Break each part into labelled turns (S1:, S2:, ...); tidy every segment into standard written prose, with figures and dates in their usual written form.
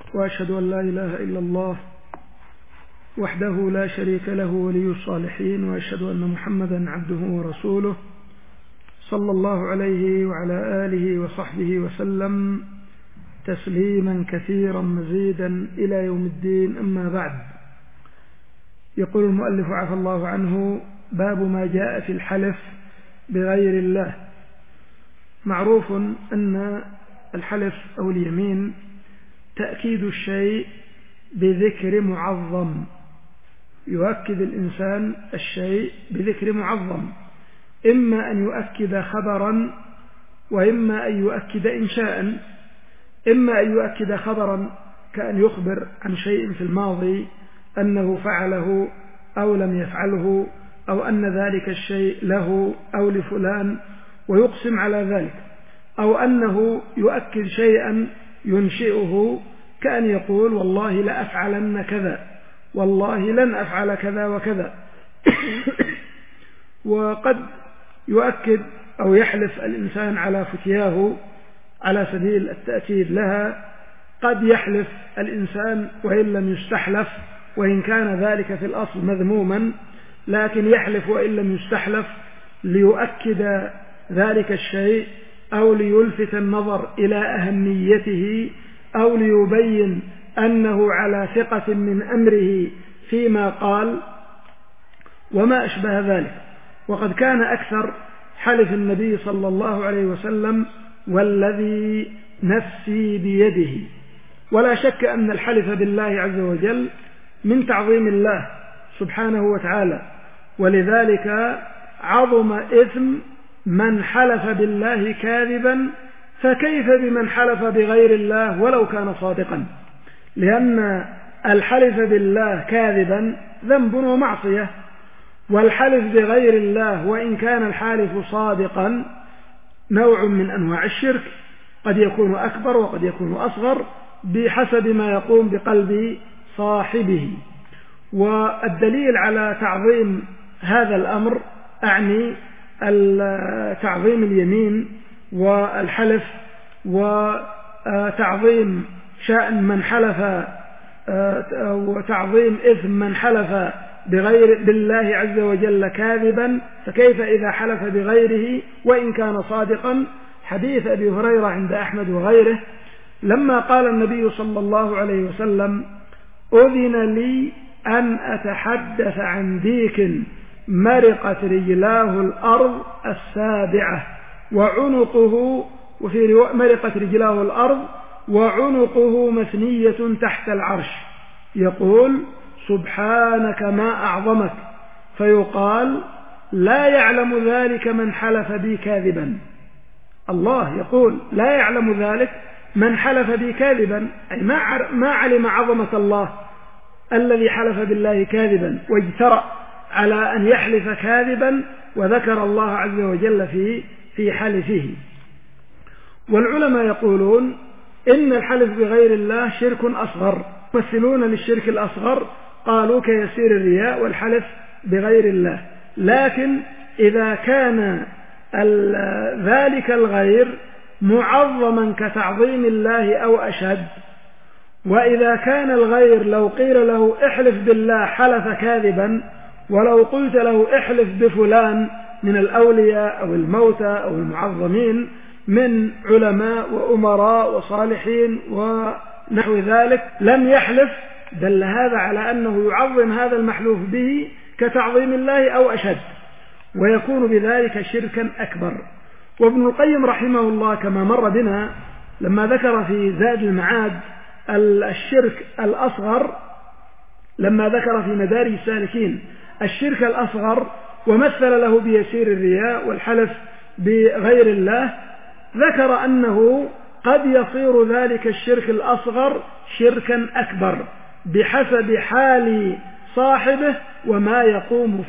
S1: وأشهد أن لا إله إلا الله وحده لا شريك له ولي الصالحين، وأشهد أن محمدا عبده ورسوله صلى الله عليه وعلى آله وصحبه وسلم تسليما كثيرا مزيدا إلى يوم الدين. أما بعد، يقول المؤلف عفى الله عنه: باب ما جاء في الحلف بغير الله. معروف أن الحلف أو اليمين تأكيد الشيء بذكر معظم، يؤكد الإنسان الشيء بذكر معظم، إما أن يؤكد خبرا وإما أن يؤكد إنشاء. إما أن يؤكد خبرا كأن يخبر عن شيء في الماضي أنه فعله أو لم يفعله، أو أن ذلك الشيء له أو لفلان ويقسم على ذلك، أو أنه يؤكد شيئا ينشئه كأن يقول: والله لأفعلن كذا، والله لن أفعل كذا وكذا. وقد يؤكد أو يحلف الإنسان على فتياه على سبيل التأكيد لها. قد يحلف الإنسان وإن لم يستحلف، وإن كان ذلك في الأصل مذموما، لكن يحلف وإن لم يستحلف ليؤكد ذلك الشيء، أو ليلفت النظر إلى أهميته، أو ليبين أنه على ثقة من أمره فيما قال وما أشبه ذلك. وقد كان أكثر حلف النبي صلى الله عليه وسلم: والذي نفسي بيده. ولا شك أن الحلف بالله عز وجل من تعظيم الله سبحانه وتعالى، ولذلك عظم إثم من حلف بالله كاذبا، فكيف بمن حلف بغير الله ولو كان صادقا؟ لأن الحلف بالله كاذبا ذنب ومعصية، والحلف بغير الله وإن كان الحالف صادقا نوع من أنواع الشرك، قد يكون أكبر وقد يكون أصغر بحسب ما يقوم بقلب صاحبه. والدليل على تعظيم هذا الأمر، أعني تعظيم اليمين والحلف، وتعظيم شأن من حلف، وتعظيم إثم من حلف بغير بالله عز وجل كاذبا، فكيف إذا حلف بغيره وإن كان صادقا؟ حديث أبي هريرة عند أحمد وغيره لما قال النبي صلى الله عليه وسلم: أذن لي أن أتحدث عن ديك مرقت رجلاه الأرض السابعة وعنقه، وفي مرقت رجلاه الأرض وعنقه مثنية تحت العرش، يقول: سبحانك ما أعظمك، فيقال: لا يعلم ذلك من حلف بي كاذبا. الله يقول: لا يعلم ذلك من حلف بي كاذبا، أي ما علم عظمة الله الذي حلف بالله كاذبا واجترأ على أن يحلف كاذبا، وذكر الله عز وجل في حلفه. والعلماء يقولون إن الحلف بغير الله شرك أصغر، يمثلون للشرك الأصغر قالوا كيسير الرياء والحلف بغير الله. لكن إذا كان ذلك الغير معظما كتعظيم الله أو أشد، وإذا كان الغير لو قيل له احلف بالله حلف كاذبا، ولو قلت له احلف بفلان من الأولياء أو الموتى أو المعظمين من علماء وأمراء وصالحين ونحو ذلك لم يحلف، دل هذا على أنه يعظم هذا المحلوف به كتعظيم الله أو أشد، ويكون بذلك شركا أكبر. وابن القيم رحمه الله كما مر بنا لما ذكر في زاد المعاد الشرك الأصغر، لما ذكر في مدارج السالكين الشرك الأصغر ومثل له بيسير الرياء والحلف بغير الله، ذكر أنه قد يصير ذلك الشرك الأصغر شركا أكبر بحسب حال صاحبه وما يقوم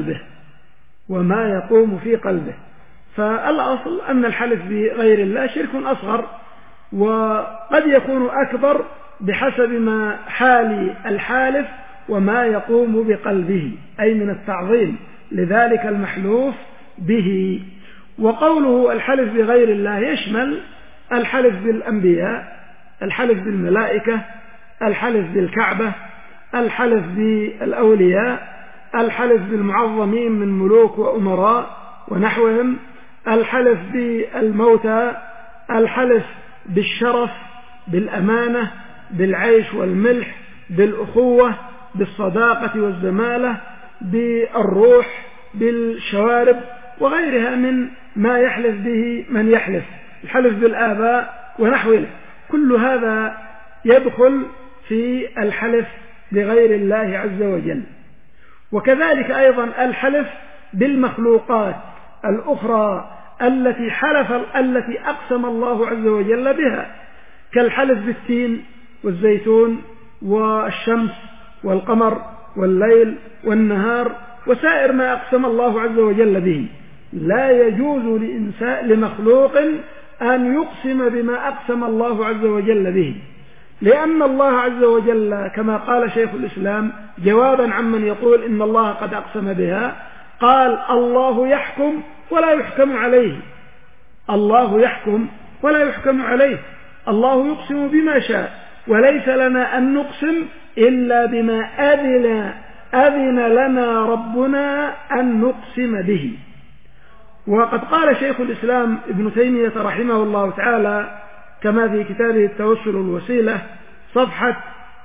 S1: في قلبه. فالأصل أن الحلف بغير الله شرك أصغر، وقد يكون أكبر بحسب ما حال الحالف وما يقوم بقلبه، أي من التعظيم لذلك المحلوف به. وقوله الحلف بغير الله يشمل الحلف بالأنبياء، الحلف بالملائكة، الحلف بالكعبة، الحلف بالأولياء، الحلف بالمعظمين من ملوك وأمراء ونحوهم، الحلف بالموتى، الحلف بالشرف، بالأمانة، بالعيش والملح، بالأخوة، بالصداقة والزمالة، بالروح، بالشوارب، وغيرها من ما يحلف به من يحلف، الحلف بالآباء ونحوه. كل هذا يدخل في الحلف بغير الله عز وجل. وكذلك أيضا الحلف بالمخلوقات الأخرى التي أقسم الله عز وجل بها، كالحلف بالتين والزيتون والشمس والقمر والليل والنهار وسائر ما أقسم الله عز وجل به. لا يجوز لمخلوق أن يقسم بما أقسم الله عز وجل به، لأن الله عز وجل كما قال شيخ الإسلام جوابا عمن يقول إن الله قد أقسم بها، قال: الله يحكم ولا يحكم عليه. الله يحكم ولا يحكم عليه، الله يقسم بما شاء، وليس لنا أن نقسم إلا بما أذن لنا ربنا أن نقسم به. وقد قال شيخ الإسلام ابن تيمية رحمه الله تعالى كما في كتابه التوسل والوسيلة صفحة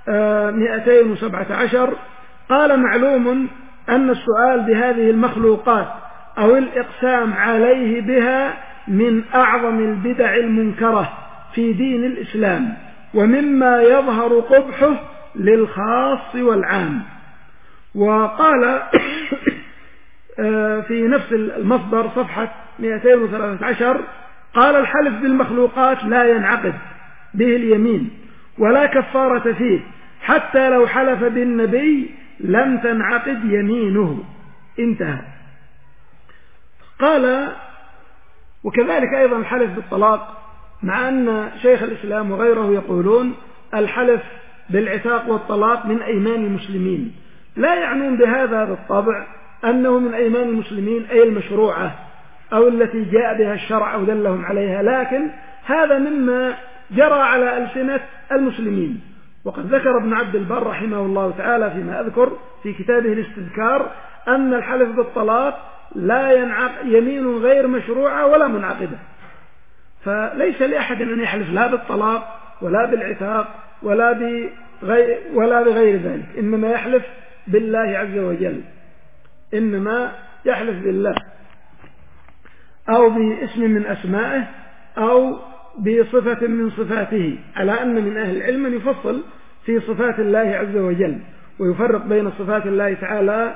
S1: 217 قال: معلوم أن السؤال بهذه المخلوقات أو الإقسام عليه بها من أعظم البدع المنكرة في دين الإسلام، ومما يظهر قبحه للخاص والعام. وقال في نفس المصدر صفحة 213 قال: الحلف بالمخلوقات لا ينعقد به اليمين ولا كفارة فيه، حتى لو حلف بالنبي لم تنعقد يمينه. انتهى. قال: وكذلك أيضا الحلف بالطلاق، مع أن شيخ الإسلام وغيره يقولون الحلف بالعتاق والطلاق من أيمان المسلمين، لا يعنون بهذا بالطبع أنه من أيمان المسلمين أي المشروعة أو التي جاء بها الشرع أو دلهم عليها، لكن هذا مما جرى على ألسنة المسلمين. وقد ذكر ابن عبد البر رحمه الله تعالى فيما أذكر في كتابه الاستذكار أن الحلف بالطلاق لا ينعقد يمين غير مشروعة ولا منعقدة، فليس لأحد أن يحلف لا بالطلاق ولا بالعتاق ولا بغير ذلك، إنما يحلف بالله عز وجل، إنما يحلف بالله أو باسم من أسمائه أو بصفة من صفاته، على أن من أهل العلم من يفصل في صفات الله عز وجل ويفرق بين صفات الله تعالى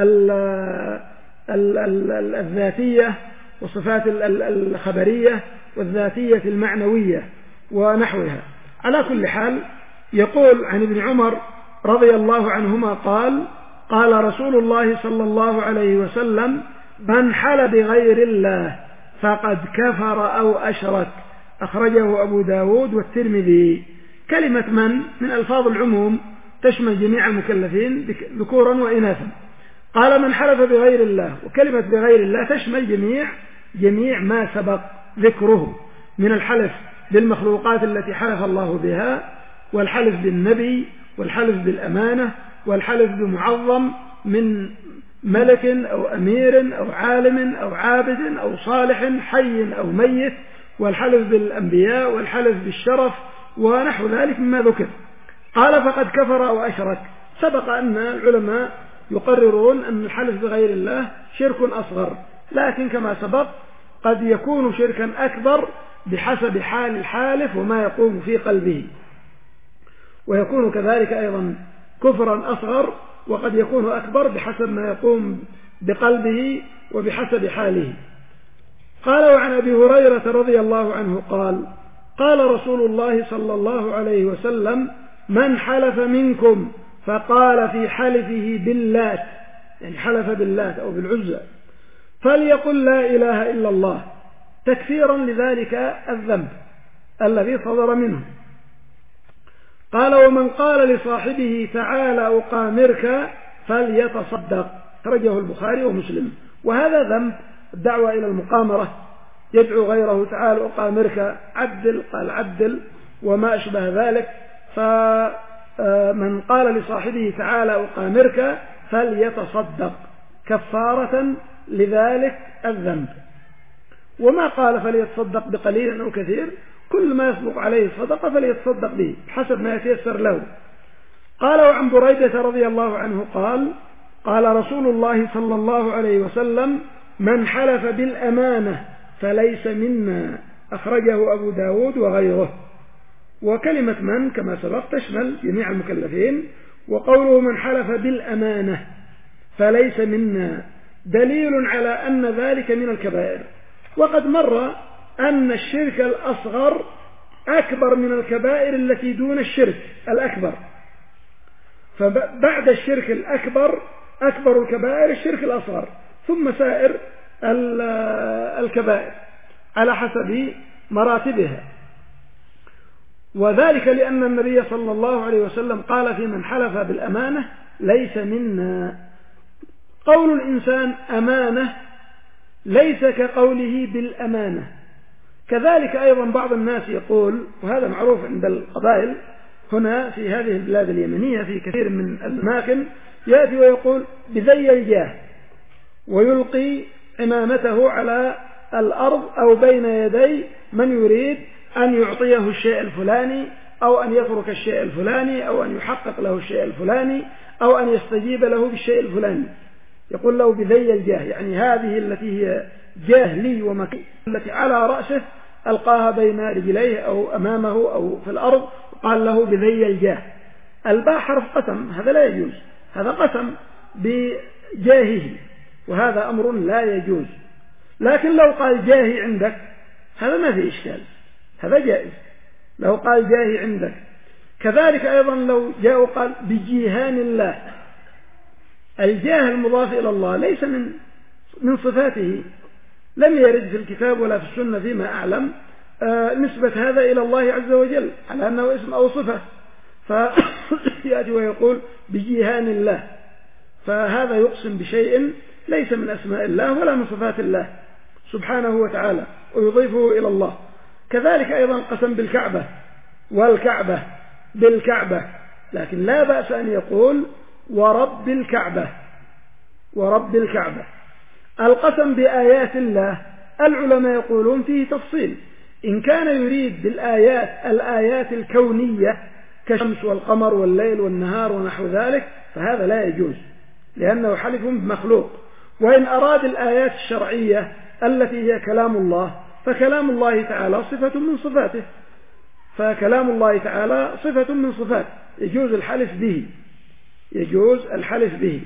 S1: الذاتية وصفات الخبرية والذاتية المعنوية ونحوها. على كل حال يقول عن ابن عمر رضي الله عنهما قال: قال رسول الله صلى الله عليه وسلم: من حل بغير الله فقد كفر أو أشرك. أخرجه أبو داود والترمذي. كلمة من ألفاظ العموم تشمل جميع المكلفين ذكورا وإناثا. قال: من حلف بغير الله، وكلمة بغير الله تشمل جميع ما سبق ذكره من الحلف بالمخلوقات التي حلف الله بها، والحلف بالنبي، والحلف بالأمانة، والحلف بمعظم من ملك أو أمير أو عالم أو عابد أو صالح حي أو ميت، والحلف بالأنبياء، والحلف بالشرف ونحو ذلك مما ذكر. قال: فقد كفر أو أشرك. سبق أن العلماء يقررون أن الحلف بغير الله شرك أصغر، لكن كما سبق قد يكون شركا أكبر بحسب حال الحالف وما يقوم في قلبه، ويكون كذلك أيضا كفرا أصغر، وقد يكون أكبر بحسب ما يقوم بقلبه وبحسب حاله. قال: وعن أبي هريرة رضي الله عنه قال: قال رسول الله صلى الله عليه وسلم: من حلف منكم فقال في حلفه باللات، يعني حلف باللات أو بالعزى، فليقل لا إله إلا الله، تكفيرا لذلك الذنب الذي صدر منه. قال: ومن قال لصاحبه تعالى أقامرك فليتصدق. خرجه البخاري ومسلم. وهذا ذنب الدعوة إلى المقامرة، يدعو غيره تعالى أقامرك، عدل، قال عدل وما أشبه ذلك، من قال لصاحبه تعالى أقامرك فليتصدق كفارة لذلك الذنب، وما قال فليتصدق بقليل أو كثير، كل ما يسبق عليه الصدقة فليتصدق به حسب ما يتيسر له. قال وعن بريدة رضي الله عنه قال قال رسول الله صلى الله عليه وسلم من حلف بالأمانة فليس منا، أخرجه أبو داود وغيره. وكلمة من كما سبق تشمل جميع المكلفين، وقوله من حلف بالأمانة فليس منا دليل على أن ذلك من الكبائر. وقد مر أن الشرك الأصغر أكبر من الكبائر التي دون الشرك الأكبر، فبعد الشرك الأكبر أكبر الكبائر الشرك الأصغر، ثم سائر الكبائر على حسب مراتبها. وذلك لأن النبي صلى الله عليه وسلم قال في من حلف بالأمانة ليس منا. قول الإنسان أمانة ليس كقوله بالأمانة. كذلك أيضا بعض الناس يقول، وهذا معروف عند القبائل هنا في هذه البلاد اليمنية في كثير من الأماكن، يأتي ويقول بذي الجاه، ويلقي إمامته على الأرض أو بين يدي من يريد أن يعطيه الشيء الفلاني، أو أن يترك الشيء الفلاني، أو أن يحقق له الشيء الفلاني، أو أن يستجيب له بالشيء الفلاني. يقول له بذي الجاه، يعني هذه التي هي جاه لي ومكان التي على رأسه ألقاها بين رجليه أو أمامه أو في الأرض، قال له بذي الجاه. الباء حرف قسم، هذا لا يجوز، هذا قسم بجاهه، وهذا أمر لا يجوز. لكن لو قال جاهي عندك هذا ما في إشكال، هذا جائز لو قال جاهي عندك. كذلك أيضا لو جاء وقال بجيهان الله، الجاه المضاف إلى الله ليس من صفاته، لم يرد في الكتاب ولا في السنة فيما أعلم نسبة هذا إلى الله عز وجل على أنه اسم أو صفة، فيأتي ويقول بجيهان الله، فهذا يقسم بشيء ليس من أسماء الله ولا من صفات الله سبحانه وتعالى ويضيفه إلى الله. كذلك أيضا قسم بالكعبة والكعبة بالكعبة، لكن لا بأس أن يقول ورب الكعبة ورب الكعبة. القسم بآيات الله العلماء يقولون فيه تفصيل، إن كان يريد الآيات الكونية كالشمس والقمر والليل والنهار ونحو ذلك فهذا لا يجوز لأنه حلف بمخلوق. وإن أراد الآيات الشرعية التي هي كلام الله فكلام الله تعالى صفة من صفاته، فكلام الله تعالى صفة من صفات يجوز الحلف به، يجوز الحلف به.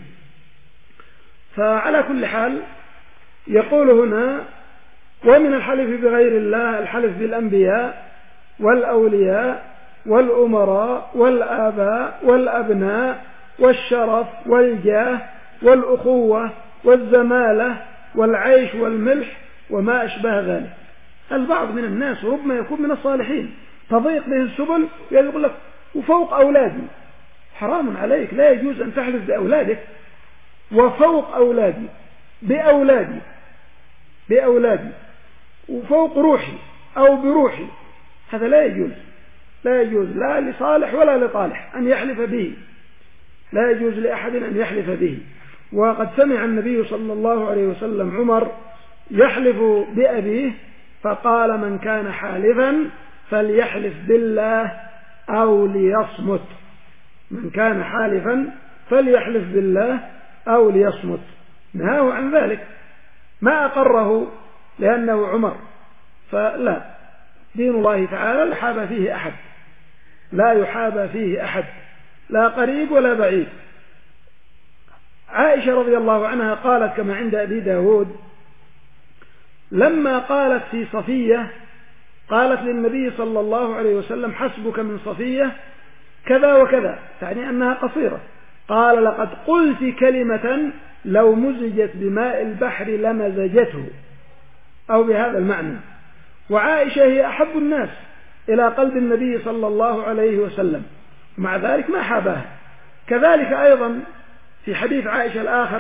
S1: فعلى كل حال يقول هنا ومن الحلف بغير الله الحلف بالأنبياء والأولياء والأمراء والآباء والأبناء والشرف والجاه والأخوة والزمالة والعيش والملح وما أشبه ذلك. البعض من الناس ربما يكون من الصالحين تضيق به السبل يقول لك وفوق أولادي، حرام عليك، لا يجوز أن تحلف بأولادك وفوق أولادي بأولادي وفوق روحي أو بروحي، هذا لا يجوز، لا يجوز لا لصالح ولا لطالح أن يحلف به، لا يجوز لأحد أن يحلف به. وقد سمع النبي صلى الله عليه وسلم عمر يحلف بأبيه فقال من كان حالفا فليحلف بالله أو ليصمت، من كان حالفا فليحلف بالله أو ليصمت، نهاه عن ذلك، ما أقره لأنه عمر. فلا، دين الله تعالى لا يحابى فيه أحد، لا يحابى فيه أحد، لا قريب ولا بعيد. عائشة رضي الله عنها قالت كما عند أبي داود لما قالت في صفية قالت للنبي صلى الله عليه وسلم حسبك من صفية كذا وكذا، تعني أنها قصيرة، قال لقد قلت كلمة لو مزجت بماء البحر لمزجته، أو بهذا المعنى. وعائشة هي أحب الناس إلى قلب النبي صلى الله عليه وسلم، ومع ذلك ما حابها. كذلك أيضا في حديث عائشة الآخر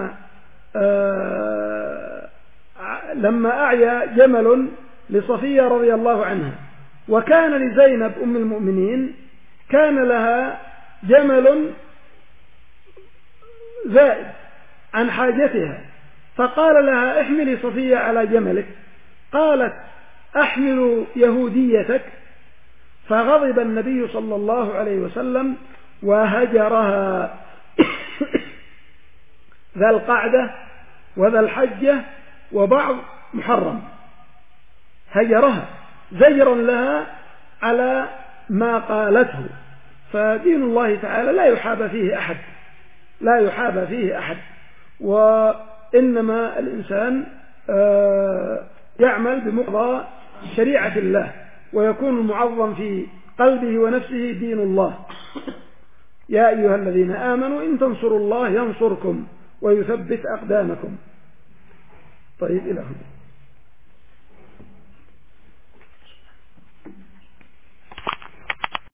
S1: لما أعيا جمل لصفية رضي الله عنها، وكان لزينب أم المؤمنين كان لها جمل زائد عن حاجتها، فقال لها احملي صفية على جملك، قالت أحمل يهوديتك، فغضب النبي صلى الله عليه وسلم وهجرها. ذا القعدة وذا الحجة وبعض محرم، هجرها زجرا لها على ما قالته. فدين الله تعالى لا يحاب فيه أحد، لا يحاب فيه أحد، وإنما الإنسان يعمل بمقتضى شريعة الله، ويكون المعظم في قلبه ونفسه دين الله. يا أيها الذين آمنوا إن تنصروا الله ينصركم ويثبت أقدامكم. طيب إلى هنا.